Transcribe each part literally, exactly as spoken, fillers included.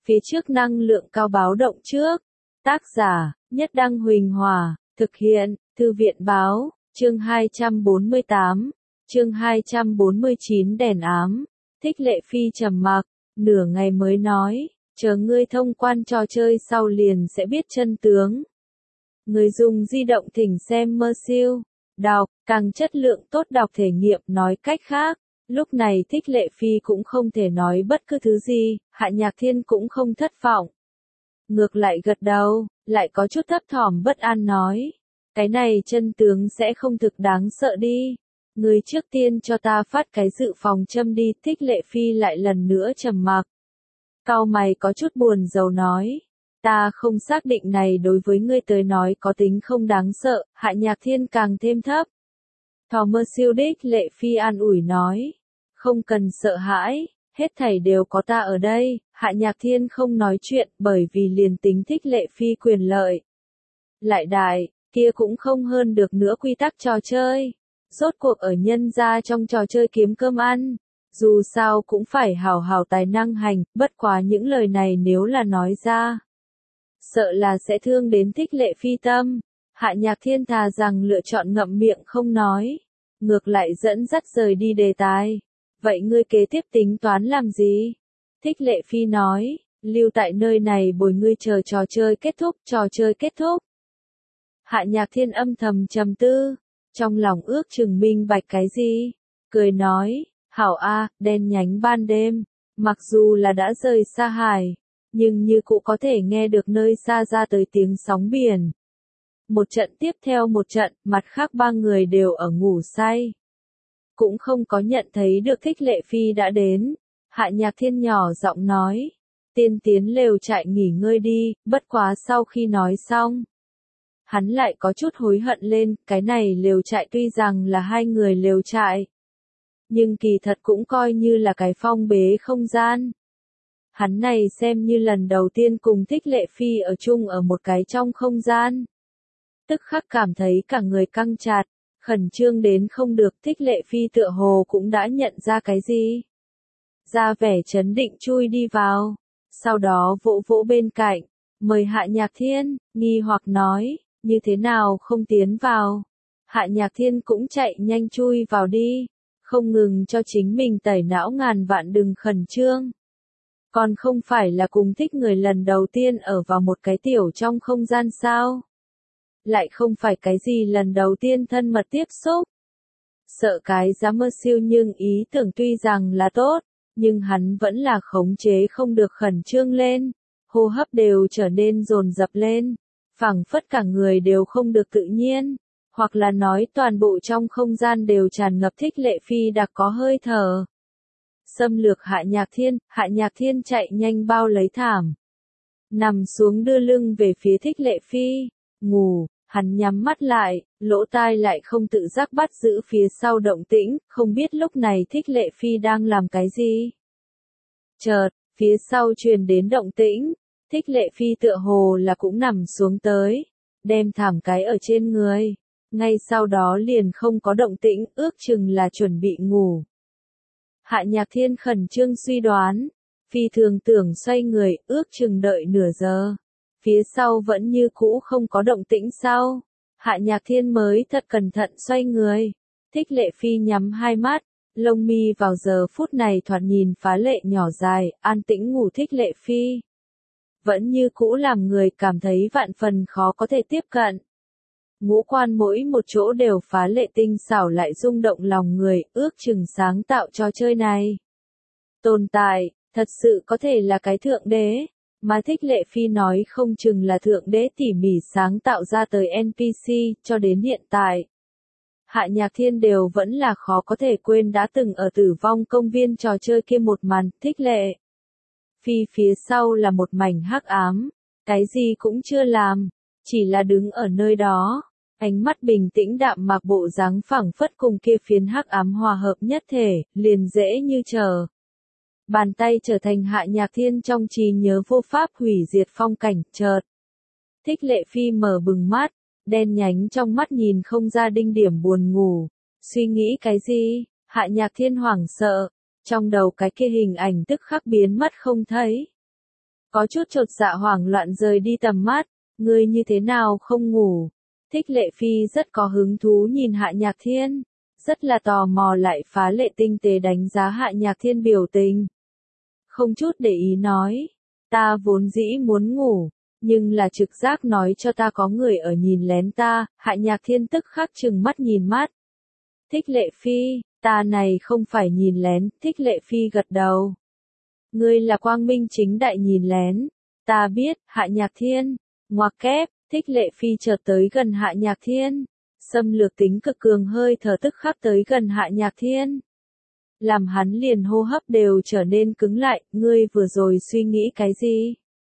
phía trước năng lượng cao báo động trước. Tác giả, Nhất Đăng Huỳnh Hòa, thực hiện, Thư viện Báo, chương hai trăm bốn mươi tám, chương hai trăm bốn mươi chín đèn ám. Thích Lệ Phi trầm mặc, nửa ngày mới nói, chờ ngươi thông quan trò chơi sau liền sẽ biết chân tướng. Người dùng di động thỉnh xem mơ siêu, đọc, càng chất lượng tốt đọc thể nghiệm. Nói cách khác, lúc này Thích Lệ Phi cũng không thể nói bất cứ thứ gì, Hạ Nhạc Thiên cũng không thất vọng. Ngược lại gật đầu, lại có chút thấp thỏm bất an nói, cái này chân tướng sẽ không thực đáng sợ đi. Người trước tiên cho ta phát cái dự phòng châm đi. Thích Lệ Phi lại lần nữa trầm mặc. Cau mày có chút buồn rầu nói, ta không xác định này đối với ngươi tới nói có tính không đáng sợ. Hạ Nhạc Thiên càng thêm thấp. Thò mơ siêu đích Lệ Phi an ủi nói, không cần sợ hãi, hết thảy đều có ta ở đây. Hạ Nhạc Thiên không nói chuyện bởi vì liền tính Thích Lệ Phi quyền lợi lại đại, kia cũng không hơn được nữa quy tắc trò chơi. Rốt cuộc ở nhân gia trong trò chơi kiếm cơm ăn, dù sao cũng phải hào hào tài năng hành, bất quá những lời này nếu là nói ra, sợ là sẽ thương đến Thích Lệ Phi tâm. Hạ Nhạc Thiên thà rằng lựa chọn ngậm miệng không nói, ngược lại dẫn dắt rời đi đề tài. Vậy ngươi kế tiếp tính toán làm gì? Thích Lệ Phi nói, lưu tại nơi này bồi ngươi chờ trò chơi kết thúc, trò chơi kết thúc. Hạ Nhạc Thiên âm thầm trầm tư, trong lòng ước chừng minh bạch cái gì, cười nói, hảo a, đen nhánh ban đêm, mặc dù là đã rời xa hải, nhưng như cũ có thể nghe được nơi xa ra tới tiếng sóng biển. Một trận tiếp theo một trận, mặt khác ba người đều ở ngủ say. Cũng không có nhận thấy được Thích Lệ Phi đã đến. Hạ Nhạc Thiên nhỏ giọng nói, tiên tiến lều trại nghỉ ngơi đi. Bất quá sau khi nói xong, hắn lại có chút hối hận lên. Cái này lều trại tuy rằng là hai người lều trại, nhưng kỳ thật cũng coi như là cái phong bế không gian. Hắn này xem như lần đầu tiên cùng Thích Lệ Phi ở chung ở một cái trong không gian. Tức khắc cảm thấy cả người căng chặt, khẩn trương đến không được. Thích Lệ Phi tựa hồ cũng đã nhận ra cái gì, ra vẻ trấn định chui đi vào, sau đó vỗ vỗ bên cạnh, mời Hạ Nhạc Thiên, nghi hoặc nói, như thế nào không tiến vào. Hạ Nhạc Thiên cũng chạy nhanh chui vào đi, không ngừng cho chính mình tẩy não ngàn vạn đừng khẩn trương. Còn không phải là cùng thích người lần đầu tiên ở vào một cái tiểu trong không gian sao? Lại không phải cái gì lần đầu tiên thân mật tiếp xúc. Sợ cái giá mơ siêu nhưng ý tưởng tuy rằng là tốt, nhưng hắn vẫn là khống chế không được khẩn trương lên, hô hấp đều trở nên dồn dập lên, phảng phất cả người đều không được tự nhiên, hoặc là nói toàn bộ trong không gian đều tràn ngập Thích Lệ Phi đặc có hơi thở. Xâm lược Hạ Nhạc Thiên, Hạ Nhạc Thiên chạy nhanh bao lấy thảm, nằm xuống đưa lưng về phía Thích Lệ Phi, ngủ. Hắn nhắm mắt lại, lỗ tai lại không tự giác bắt giữ phía sau động tĩnh, không biết lúc này Thích Lệ Phi đang làm cái gì. Chợt, phía sau truyền đến động tĩnh, Thích Lệ Phi tựa hồ là cũng nằm xuống tới, đem thảm cái ở trên người, ngay sau đó liền không có động tĩnh, ước chừng là chuẩn bị ngủ. Hạ Nhạc Thiên khẩn trương suy đoán, phi thường tưởng xoay người, ước chừng đợi nửa giờ. Phía sau vẫn như cũ không có động tĩnh sau. Hạ Nhạc Thiên mới thật cẩn thận xoay người. Thích Lệ Phi nhắm hai mắt, lông mi vào giờ phút này thoạt nhìn phá lệ nhỏ dài, an tĩnh ngủ. Thích Lệ Phi vẫn như cũ làm người cảm thấy vạn phần khó có thể tiếp cận. Ngũ quan mỗi một chỗ đều phá lệ tinh xảo lại rung động lòng người, ước chừng sáng tạo trò chơi này tồn tại, thật sự có thể là cái thượng đế. Mà Thích Lệ Phi nói không chừng là thượng đế tỉ mỉ sáng tạo ra tới en pê xê, cho đến hiện tại. Hạ Nhạc Thiên đều vẫn là khó có thể quên đã từng ở Tử Vong công viên trò chơi kia một màn. Thích Lệ Phi phía sau là một mảnh hắc ám, cái gì cũng chưa làm, chỉ là đứng ở nơi đó, ánh mắt bình tĩnh đạm mạc, bộ dáng phảng phất cùng kia phiến hắc ám hòa hợp nhất thể, liền dễ như trở bàn tay trở thành Hạ Nhạc Thiên trong trí nhớ vô pháp hủy diệt phong cảnh. Chợt, Thích Lệ Phi mở bừng mắt, đen nhánh trong mắt nhìn không ra đinh điểm buồn ngủ. Suy nghĩ cái gì? Hạ Nhạc Thiên hoảng sợ, trong đầu cái kia hình ảnh tức khắc biến mất không thấy. có chút chột dạ hoảng loạn rời đi tầm mắt, ngươi như thế nào không ngủ? Thích Lệ Phi rất có hứng thú nhìn Hạ Nhạc Thiên, rất là tò mò lại phá lệ tinh tế đánh giá Hạ Nhạc Thiên biểu tình. Không chút để ý nói, ta vốn dĩ muốn ngủ, nhưng là trực giác nói cho ta có người ở nhìn lén ta. Hạ Nhạc Thiên tức khắc trừng mắt nhìn mắt. Thích Lệ Phi, ta này không phải nhìn lén. Thích Lệ Phi gật đầu. Ngươi là quang minh chính đại nhìn lén. Ta biết. Hạ Nhạc Thiên, ngoặc kép. Thích Lệ Phi chợt tới gần Hạ Nhạc Thiên, xâm lược tính cực cường hơi thở tức khắc tới gần Hạ Nhạc Thiên, làm hắn liền hô hấp đều trở nên cứng lại. Ngươi vừa rồi suy nghĩ cái gì?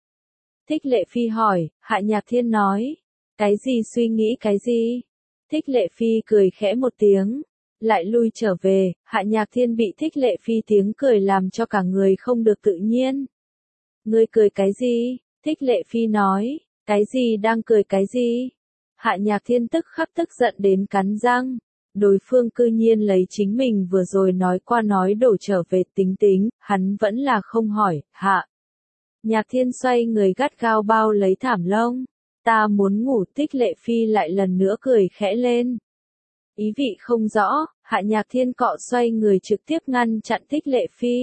Thích Lệ Phi hỏi. Hạ Nhạc Thiên nói, cái gì suy nghĩ cái gì? Thích Lệ Phi cười khẽ một tiếng, lại lui trở về. Hạ Nhạc Thiên bị Thích Lệ Phi tiếng cười làm cho cả người không được tự nhiên. Ngươi cười cái gì? Thích Lệ Phi nói, cái gì đang cười cái gì? Hạ Nhạc Thiên tức khắc tức giận đến cắn răng. Đối phương cư nhiên lấy chính mình vừa rồi nói qua nói đổ trở về. Tính tính, hắn vẫn là không hỏi. Hạ Nhạc Thiên xoay người gắt gao bao lấy thảm lông. Ta muốn ngủ. Thích Lệ Phi lại lần nữa cười khẽ lên. Ý vị không rõ. Hạ Nhạc Thiên cọ xoay người trực tiếp ngăn chặn Thích Lệ Phi.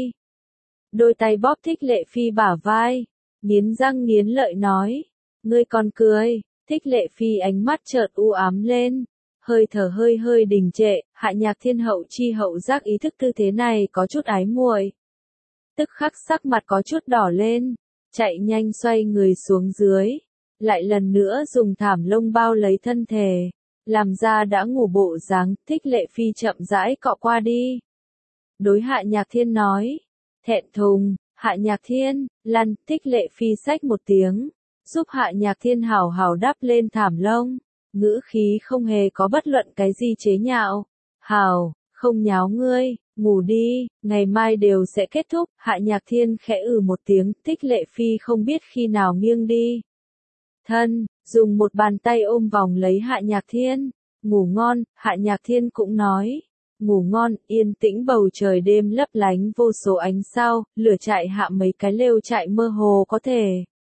Đôi tay bóp Thích Lệ Phi bả vai, nghiến răng nghiến lợi nói, ngươi còn cười. Thích Lệ Phi ánh mắt chợt u ám lên, hơi thở hơi hơi đình trệ. Hạ Nhạc Thiên hậu chi hậu giác ý thức tư thế này có chút ái muội, tức khắc sắc mặt có chút đỏ lên, chạy nhanh xoay người xuống dưới, lại lần nữa dùng thảm lông bao lấy thân thể, làm ra đã ngủ bộ dáng. Thích Lệ Phi chậm rãi cọ qua đi, đối Hạ Nhạc Thiên nói, thẹn thùng. Hạ Nhạc Thiên, lăn. Thích Lệ Phi xách một tiếng, giúp Hạ Nhạc Thiên hào hào đắp lên thảm lông, ngữ khí không hề có bất luận cái gì chế nhạo. Hào, không nháo ngươi, ngủ đi, ngày mai đều sẽ kết thúc. Hạ Nhạc Thiên khẽ ừ một tiếng. Thích Lệ Phi không biết khi nào nghiêng đi thân, dùng một bàn tay ôm vòng lấy Hạ Nhạc Thiên. Ngủ ngon. Hạ Nhạc Thiên cũng nói, ngủ ngon. Yên tĩnh bầu trời đêm lấp lánh vô số ánh sao, lửa trại hạ mấy cái lều trại mơ hồ có thể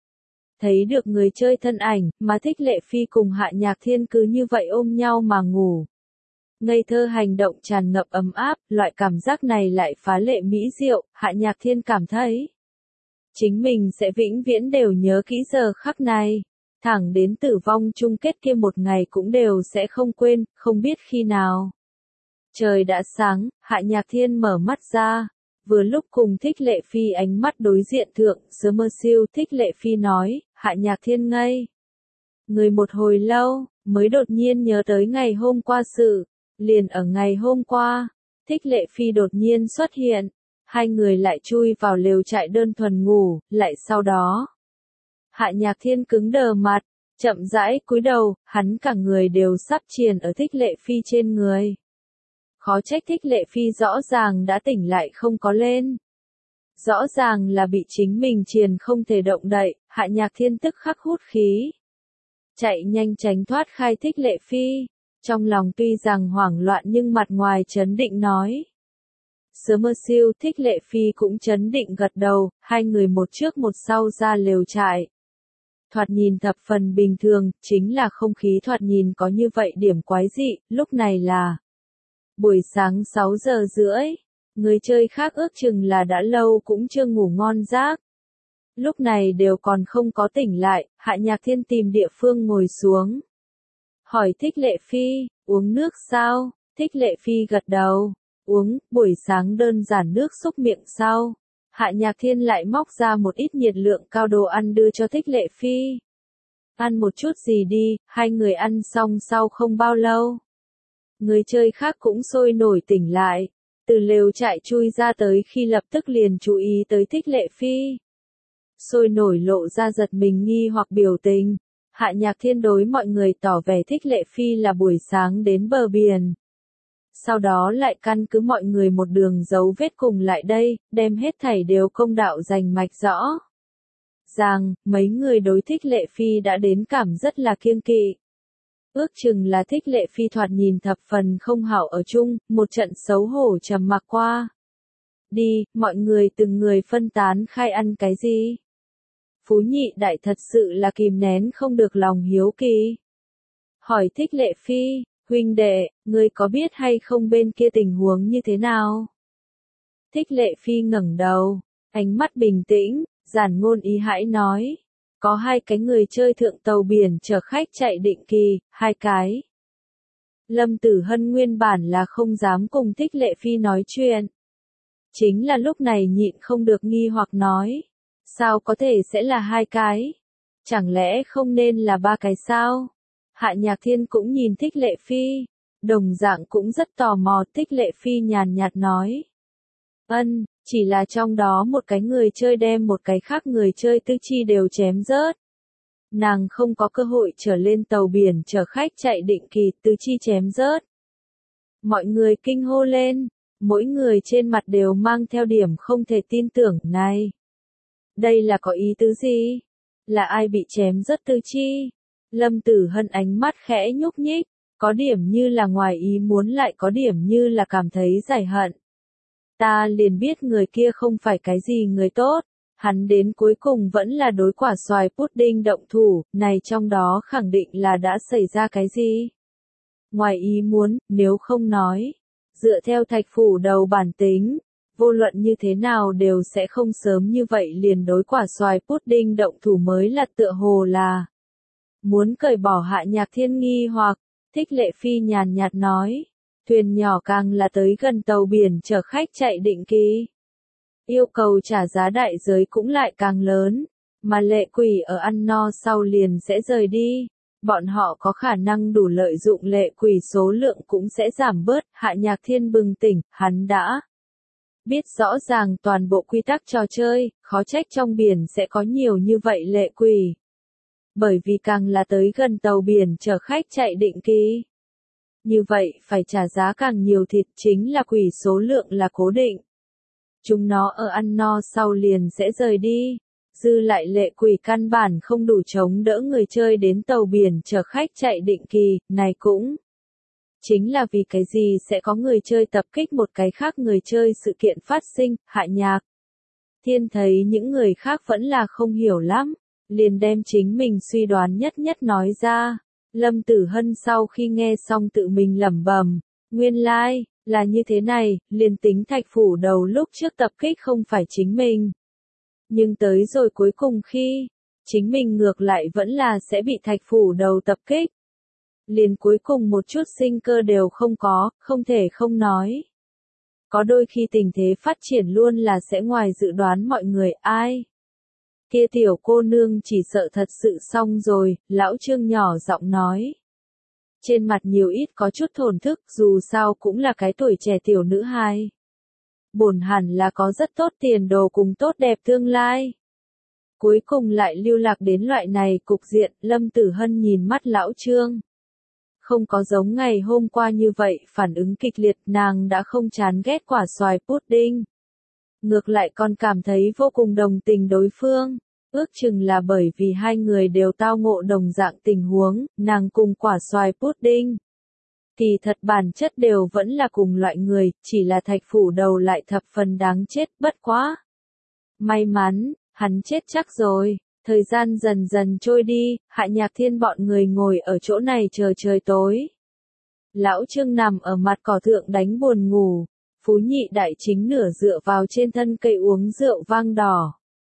thấy được người chơi thân ảnh, mà Thích Lệ Phi cùng Hạ Nhạc Thiên cứ như vậy ôm nhau mà ngủ. Ngây thơ hành động tràn ngập ấm áp, loại cảm giác này lại phá lệ mỹ diệu. Hạ Nhạc Thiên cảm thấy chính mình sẽ vĩnh viễn đều nhớ kỹ giờ khắc này, thẳng đến tử vong chung kết kia một ngày cũng đều sẽ không quên. Không biết khi nào trời đã sáng, Hạ Nhạc Thiên mở mắt ra, vừa lúc cùng Thích Lệ Phi ánh mắt đối diện thượng. Summer siêu. Thích Lệ Phi nói. Hạ Nhạc Thiên ngây người một hồi lâu, mới đột nhiên nhớ tới ngày hôm qua sự. Liền ở ngày hôm qua, Thích Lệ Phi đột nhiên xuất hiện, hai người lại chui vào lều trại đơn thuần ngủ. Lại sau đó, Hạ Nhạc Thiên cứng đờ mặt, chậm rãi cúi đầu, hắn cả người đều sắp triền ở Thích Lệ Phi trên người. Khó trách Thích Lệ Phi rõ ràng đã tỉnh lại không có lên. Rõ ràng là bị chính mình triền không thể động đậy. Hạ Nhạc Thiên tức khắc hút khí, chạy nhanh tránh thoát khai Thích Lệ Phi. Trong lòng tuy rằng hoảng loạn nhưng mặt ngoài trấn định nói. Summer siêu. Thích Lệ Phi cũng trấn định gật đầu, hai người một trước một sau ra lều trại. Thoạt nhìn thập phần bình thường, chính là không khí thoạt nhìn có như vậy điểm quái dị. Lúc này là buổi sáng sáu giờ rưỡi, người chơi khác ước chừng là đã lâu cũng chưa ngủ ngon giấc. Lúc này đều còn không có tỉnh lại. Hạ Nhạc Thiên tìm địa phương ngồi xuống, hỏi Thích Lệ Phi, uống nước sao? Thích Lệ Phi gật đầu, uống. Buổi sáng đơn giản nước xúc miệng sau, Hạ Nhạc Thiên lại móc ra một ít nhiệt lượng cao đồ ăn đưa cho Thích Lệ Phi. Ăn một chút gì đi. Hai người ăn xong sau không bao lâu, người chơi khác cũng sôi nổi tỉnh lại, từ lều trại chui ra tới khi lập tức liền chú ý tới Thích Lệ Phi. Sôi nổi lộ ra giật mình nghi hoặc biểu tình. Hạ Nhạc Thiên đối mọi người tỏ vẻ Thích Lệ Phi là buổi sáng đến bờ biển. Sau đó lại căn cứ mọi người một đường dấu vết cùng lại đây, đem hết thảy đều công đạo rành mạch rõ rằng, mấy người đối Thích Lệ Phi đã đến cảm rất là kiêng kỵ. Ước chừng là Thích Lệ Phi thoạt nhìn thập phần không hảo ở chung, một trận xấu hổ trầm mặc qua đi. Mọi người từng người phân tán khai ăn cái gì. Phú Nhị Đại thật sự là kìm nén không được lòng hiếu kỳ. Hỏi Thích Lệ Phi, huynh đệ, ngươi có biết hay không bên kia tình huống như thế nào? Thích Lệ Phi ngẩng đầu, ánh mắt bình tĩnh, giản ngôn ý hãi nói. Có hai cái người chơi thượng tàu biển chở khách chạy định kỳ, hai cái. Lâm Tử Hân nguyên bản là không dám cùng Thích Lệ Phi nói chuyện. Chính là lúc này nhịn không được nghi hoặc nói. Sao có thể sẽ là hai cái? Chẳng lẽ không nên là ba cái sao? Hạ Nhạc Thiên cũng nhìn Thích Lệ Phi. Đồng dạng cũng rất tò mò. Thích Lệ Phi nhàn nhạt nói. Ân, chỉ là trong đó một cái người chơi đem một cái khác người chơi tư chi đều chém rớt. Nàng không có cơ hội trở lên tàu biển chở khách chạy định kỳ, tư chi chém rớt. Mọi người kinh hô lên, mỗi người trên mặt đều mang theo điểm không thể tin tưởng này. Đây là có ý tứ gì? Là ai bị chém rớt tư chi? Lâm Tử Hân ánh mắt khẽ nhúc nhích, có điểm như là ngoài ý muốn lại có điểm như là cảm thấy giải hận. Ta liền biết người kia không phải cái gì người tốt, hắn đến cuối cùng vẫn là đối quả xoài pudding động thủ, này trong đó khẳng định là đã xảy ra cái gì. Ngoài ý muốn, nếu không nói, dựa theo Thạch Phủ Đầu bản tính, vô luận như thế nào đều sẽ không sớm như vậy liền đối quả xoài pudding động thủ mới là tựa hồ là. Muốn cởi bỏ Hạ Nhạc Thiên nghi hoặc, Thích Lệ Phi nhàn nhạt nói. Thuyền nhỏ càng là tới gần tàu biển chở khách chạy định kỳ. Yêu cầu trả giá đại giới cũng lại càng lớn, mà lệ quỷ ở ăn no sau liền sẽ rời đi. Bọn họ có khả năng đủ lợi dụng lệ quỷ số lượng cũng sẽ giảm bớt. Hạ Nhạc Thiên bừng tỉnh, hắn đã biết rõ ràng toàn bộ quy tắc trò chơi, khó trách trong biển sẽ có nhiều như vậy lệ quỷ. Bởi vì càng là tới gần tàu biển chở khách chạy định kỳ. Như vậy, phải trả giá càng nhiều thịt, chính là quỷ số lượng là cố định. Chúng nó ở ăn no sau liền sẽ rời đi. Dư lại lệ quỷ căn bản không đủ chống đỡ người chơi đến tàu biển chở khách chạy định kỳ, này cũng chính là vì cái gì sẽ có người chơi tập kích một cái khác người chơi sự kiện phát sinh. Hạ Nhạc Thiên thấy những người khác vẫn là không hiểu lắm, liền đem chính mình suy đoán nhất nhất nói ra. Lâm Tử Hân sau khi nghe xong tự mình lẩm bẩm, nguyên lai, like, là như thế này, liền tính Thạch Phủ Đầu lúc trước tập kích không phải chính mình. Nhưng tới rồi cuối cùng khi, chính mình ngược lại vẫn là sẽ bị Thạch Phủ Đầu tập kích. Liền cuối cùng một chút sinh cơ đều không có, không thể không nói. Có đôi khi tình thế phát triển luôn là sẽ ngoài dự đoán mọi người. Ai? Kia tiểu cô nương chỉ sợ thật sự xong rồi, lão Trương nhỏ giọng nói. Trên mặt nhiều ít có chút thổn thức, dù sao cũng là cái tuổi trẻ tiểu nữ hài. Bổn hẳn là có rất tốt tiền đồ cùng tốt đẹp tương lai. Cuối cùng lại lưu lạc đến loại này cục diện, Lâm Tử Hân nhìn mắt lão Trương. Không có giống ngày hôm qua như vậy, phản ứng kịch liệt, nàng đã không chán ghét quả xoài pudding. Ngược lại còn cảm thấy vô cùng đồng tình đối phương. Ước chừng là bởi vì hai người đều tao ngộ đồng dạng tình huống, nàng cùng quả xoài pudding. Thì thật bản chất đều vẫn là cùng loại người, chỉ là Thạch Phủ Đầu lại thập phần đáng chết, bất quá. May mắn, hắn chết chắc rồi. Thời gian dần dần trôi đi, Hạ Nhạc Thiên bọn người ngồi ở chỗ này chờ trời tối. Lão Trương nằm ở mặt cỏ thượng đánh buồn ngủ. Phú Nhị Đại chính nửa dựa vào trên thân cây uống rượu vang đỏ.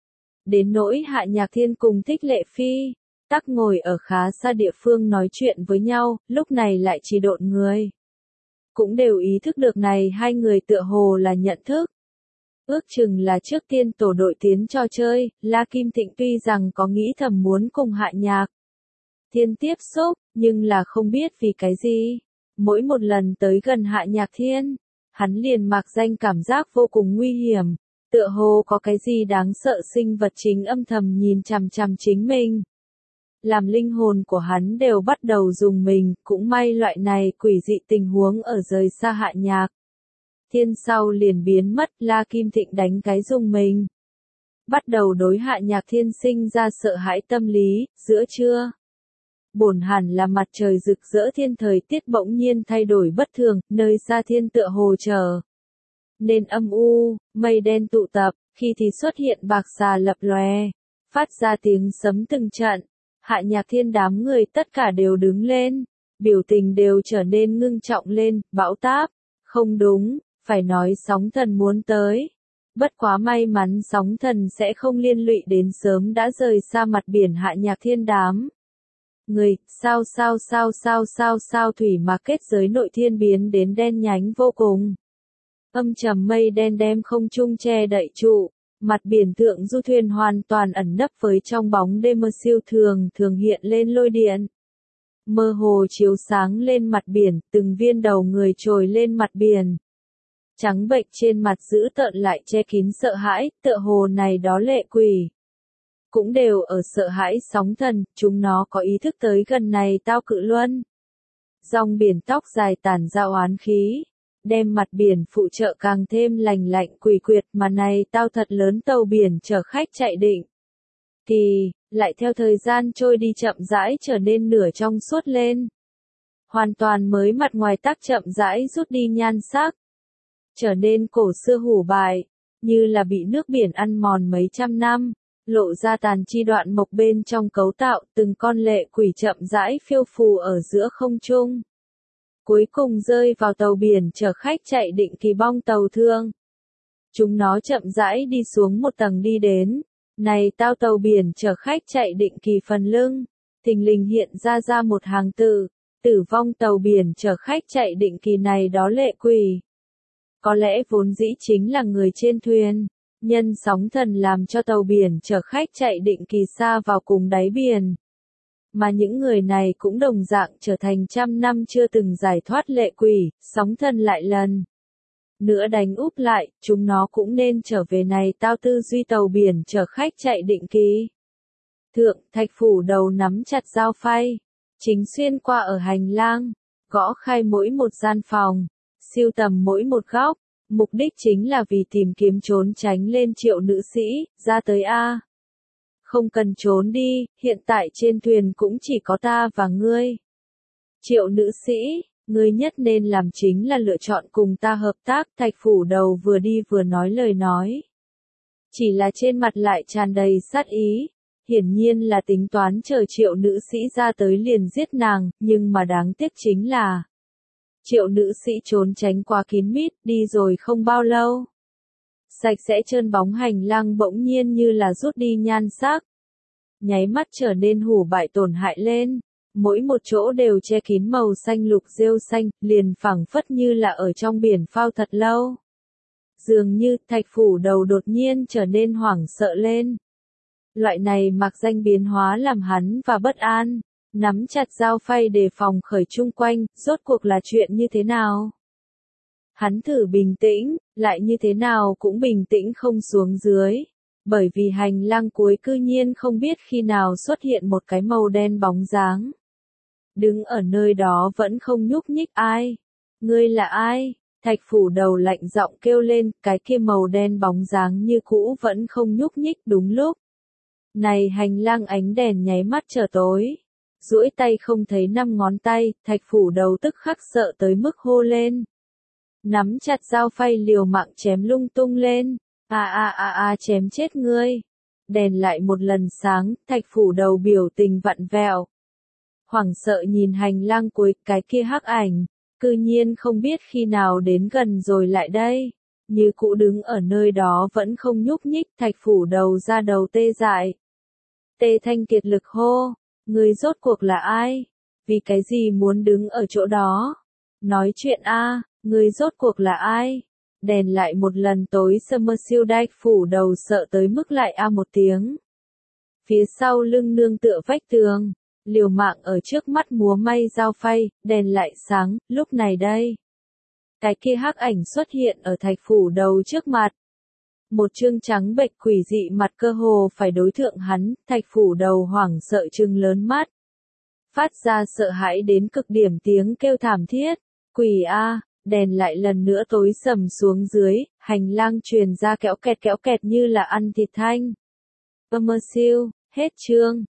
Đến nỗi Hạ Nhạc Thiên cùng Thích Lệ Phi, tắc ngồi ở khá xa địa phương nói chuyện với nhau, lúc này lại chỉ độn người. Cũng đều ý thức được này hai người tựa hồ là nhận thức. Ước chừng là trước tiên tổ đội tiến cho chơi, La Kim Thịnh tuy rằng có nghĩ thầm muốn cùng Hạ Nhạc Thiên tiếp xúc, nhưng là không biết vì cái gì. Mỗi một lần tới gần Hạ Nhạc Thiên, hắn liền mặc danh cảm giác vô cùng nguy hiểm, tựa hồ có cái gì đáng sợ sinh vật chính âm thầm nhìn chằm chằm chính mình. Làm linh hồn của hắn đều bắt đầu dùng mình, cũng may loại này quỷ dị tình huống ở rời xa Hạ Nhạc Thiên sau liền biến mất. La Kim Thịnh đánh cái dùng mình, bắt đầu đối Hạ Nhạc Thiên sinh ra sợ hãi tâm lý. Giữa trưa, bổn hẳn là mặt trời rực rỡ thiên thời tiết bỗng nhiên thay đổi bất thường, nơi xa thiên tựa hồ trở nên âm u, mây đen tụ tập, khi thì xuất hiện bạc xà lập lòe, phát ra tiếng sấm từng trận. Hạ Nhạc Thiên đám người tất cả đều đứng lên, biểu tình đều trở nên ngưng trọng lên, bão táp. Không đúng, phải nói sóng thần muốn tới. Bất quá may mắn sóng thần sẽ không liên lụy đến sớm đã rời xa mặt biển Hạ Nhạc Thiên đám người, sao sao sao sao sao sao thủy mà kết giới nội thiên biến đến đen nhánh vô cùng. Âm trầm mây đen đem không trung che đậy trụ, mặt biển thượng du thuyền hoàn toàn ẩn nấp với trong bóng đêm mơ siêu thường thường hiện lên lôi điện. Mơ hồ chiếu sáng lên mặt biển, từng viên đầu người trồi lên mặt biển. Trắng bệch trên mặt dữ tợn lại che kín sợ hãi, tựa hồ này đó lệ quỷ. Cũng đều ở sợ hãi sóng thần, chúng nó có ý thức tới gần này tao cự luân. Dòng biển tóc dài tản ra oán khí, đem mặt biển phụ trợ càng thêm lành lạnh quỷ quyệt mà này tao thật lớn tàu biển chở khách chạy định. Kỳ, lại theo thời gian trôi đi chậm rãi trở nên nửa trong suốt lên. Hoàn toàn mới mặt ngoài tác chậm rãi rút đi nhan sắc. Trở nên cổ xưa hủ bại, như là bị nước biển ăn mòn mấy trăm năm, lộ ra tàn chi đoạn mộc bên trong cấu tạo, từng con lệ quỷ chậm rãi phiêu phù ở giữa không trung. Cuối cùng rơi vào tàu biển chở khách chạy định kỳ bong tàu thương. Chúng nó chậm rãi đi xuống một tầng đi đến, này tao tàu biển chở khách chạy định kỳ phần lưng, thình lình hiện ra ra một hàng từ, tử vong tàu biển chở khách chạy định kỳ này đó lệ quỷ. Có lẽ vốn dĩ chính là người trên thuyền, nhân sóng thần làm cho tàu biển chở khách chạy định kỳ xa vào cùng đáy biển. Mà những người này cũng đồng dạng trở thành trăm năm chưa từng giải thoát lệ quỷ, sóng thần lại lần nữa đánh úp lại, chúng nó cũng nên trở về này tao tư duy tàu biển chở khách chạy định kỳ. Thượng, Thạch Phủ đầu nắm chặt dao phay, chính xuyên qua ở hành lang, gõ khai mỗi một gian phòng, siêu tầm mỗi một góc, mục đích chính là vì tìm kiếm trốn tránh lên Triệu nữ sĩ, ra tới A. Không cần trốn đi, hiện tại trên thuyền cũng chỉ có ta và ngươi. Triệu nữ sĩ, ngươi nhất nên làm chính là lựa chọn cùng ta hợp tác, Thạch Phủ đầu vừa đi vừa nói lời nói. Chỉ là trên mặt lại tràn đầy sát ý, hiển nhiên là tính toán chờ Triệu nữ sĩ ra tới liền giết nàng, nhưng mà đáng tiếc chính là Triệu nữ sĩ trốn tránh qua kín mít, đi rồi không bao lâu. Sạch sẽ trơn bóng hành lang bỗng nhiên như là rút đi nhan sắc. Nháy mắt trở nên hủ bại tổn hại lên, mỗi một chỗ đều che kín màu xanh lục rêu xanh, liền phẳng phất như là ở trong biển phao thật lâu. Dường như Thạch Phủ đầu đột nhiên trở nên hoảng sợ lên. Loại này mặc danh biến hóa làm hắn và bất an. Nắm chặt dao phay đề phòng khởi chung quanh, rốt cuộc là chuyện như thế nào? Hắn thử bình tĩnh, lại như thế nào cũng bình tĩnh không xuống dưới, bởi vì hành lang cuối cư nhiên không biết khi nào xuất hiện một cái màu đen bóng dáng. Đứng ở nơi đó vẫn không nhúc nhích ai. Ngươi là ai? Thạch Phủ đầu lạnh giọng kêu lên, cái kia màu đen bóng dáng như cũ vẫn không nhúc nhích đúng lúc. Này hành lang ánh đèn nháy mắt trở tối. Duỗi tay không thấy năm ngón tay, Thạch Phủ đầu tức khắc sợ tới mức hô lên. Nắm chặt dao phay liều mạng chém lung tung lên, a a a a chém chết ngươi. Đèn lại một lần sáng, Thạch Phủ đầu biểu tình vặn vẹo. Hoảng sợ nhìn hành lang cuối, cái kia hắc ảnh, cư nhiên không biết khi nào đến gần rồi lại đây. Như cũ đứng ở nơi đó vẫn không nhúc nhích, Thạch Phủ đầu ra đầu tê dại. Tê Thanh kiệt lực hô. Ngươi rốt cuộc là ai? Vì cái gì muốn đứng ở chỗ đó? Nói chuyện a, à, ngươi rốt cuộc là ai? Đèn lại một lần tối summer siêu Thạch Phủ đầu sợ tới mức lại a một tiếng. Phía sau lưng nương tựa vách tường, liều mạng ở trước mắt múa may dao phay, đèn lại sáng, lúc này đây. Cái kia hắc ảnh xuất hiện ở Thạch Phủ đầu trước mặt. Một trương trắng bệch quỷ dị mặt cơ hồ phải đối thượng hắn, Thạch Phủ đầu hoảng sợ trừng lớn mắt. Phát ra sợ hãi đến cực điểm tiếng kêu thảm thiết, quỷ a, đèn lại lần nữa tối sầm xuống dưới, hành lang truyền ra kéo kẹt kéo kẹt như là ăn thịt thanh. Âm mơ siêu, hết chương.